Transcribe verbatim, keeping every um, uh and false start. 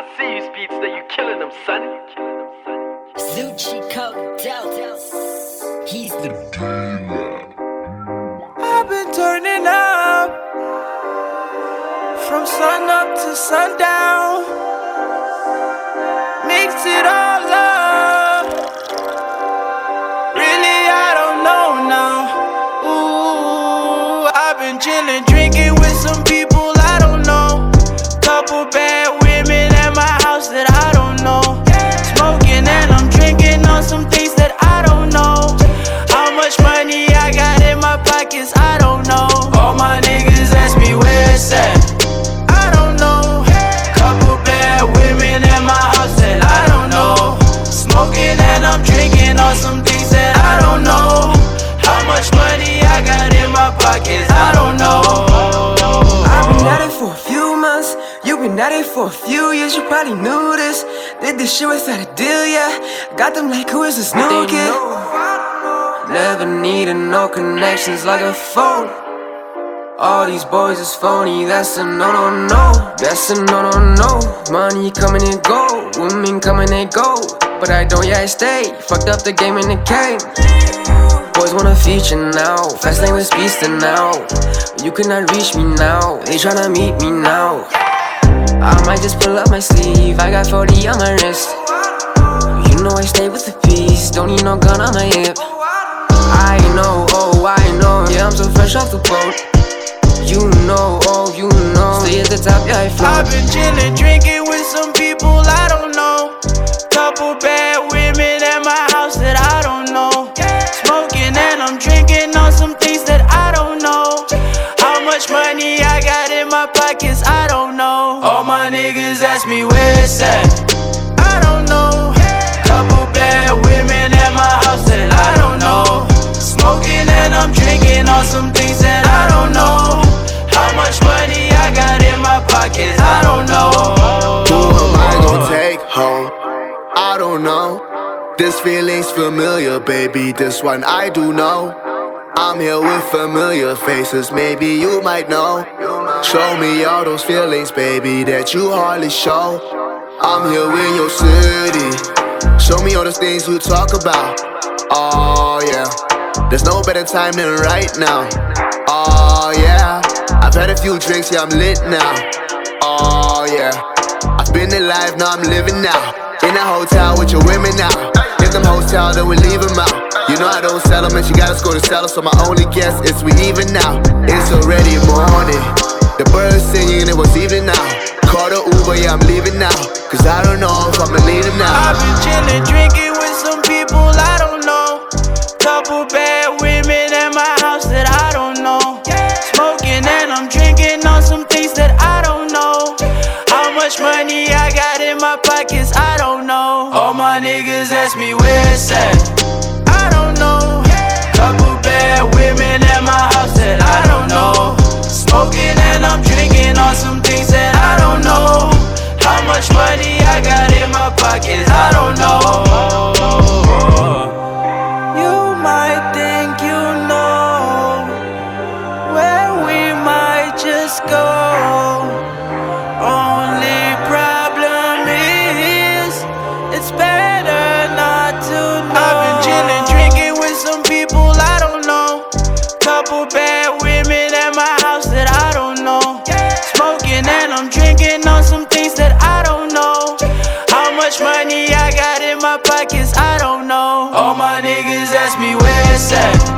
see you, Speedster, you killing them, son. Zucci Codell, he's the dealer. I've been turning up from sun up to sundown. Mix it all up. Really, I don't know now. Ooh, I've been chillin', drinking with some people I don't know. Couple bad women at my house that I don't know. Smoking and I'm drinking on some things that I don't know. How much money I got in my pockets, I don't know. All my niggas ask me where it's at, I don't know. Couple bad women at my house that I don't know. Smoking and I'm drinking on some things that I don't know. How much money I got in my pockets, I don't know. I've been at it for a few months, you've been at it for a few years. You probably knew this, did this shit without a deal, yeah. Got them like, who is this new kid? Never needed no connections like a phone. All these boys is phony, that's a no no no. That's a no no no. Money coming and go, women coming and go, but I don't, yeah I stay. Fucked up the game in the game. Boys wanna feature now, fast lane with Speedster now. You cannot reach me now, they tryna meet me now. I might just pull up my sleeve, I got forty on my wrist. You know I stay with the peace, don't need no gun on my hip. I know, oh I know, yeah I'm so fresh off the boat. You know, oh you know, stay at the top, yeah I float. I've been chillin', drinking with some people I don't know. Couple bad women at my house that I don't know. Smoking and I'm drinking on some things that I don't know. How much money I got in my pockets, I don't know. All my niggas ask me where it's at, I don't know. Couple bad women at my house that I don't know. Smoking and I'm drinking on some things that I don't know. How much money I got in my pockets, I don't know. Who am I gonna take home? I don't know. This feeling's familiar, baby, this one I do know. I'm here with familiar faces, maybe you might know. Show me all those feelings, baby, that you hardly show. I'm here in your city, show me all those things you talk about. Oh yeah, there's no better time than right now. Oh yeah, I've had a few drinks, yeah I'm lit now. Oh yeah, I've been alive, now I'm living now. In a hotel with your women now. If them hotel, then we leave them out. You know I don't sell them, and she got us go to sell them. So my only guess is we even now. It's already morning, the birds singing, it was evening now. Call the Uber, yeah I'm leaving now, cause I don't know if I'ma leave them now. I've been chillin', drinking with some people I don't know. Couple bad women at my house that I don't know. Smoking and I'm drinking on some things that I don't know. How much money I got in my pockets, I don't know. All my niggas ask me where it's at, I don't know. Couple bad women at my house that I don't know. Smoking and I'm drinking on some things that I don't know. How much money I got in my pockets, I don't know. You might think you know where we might just go. Only problem is, it's better not to know. I've been chillin', drinking with some people I don't know. Couple bad women at my house that I don't know. Smoking and I'm drinking on some things that I don't know. How much money I got in my pockets, I don't know. All my niggas ask me where it's at,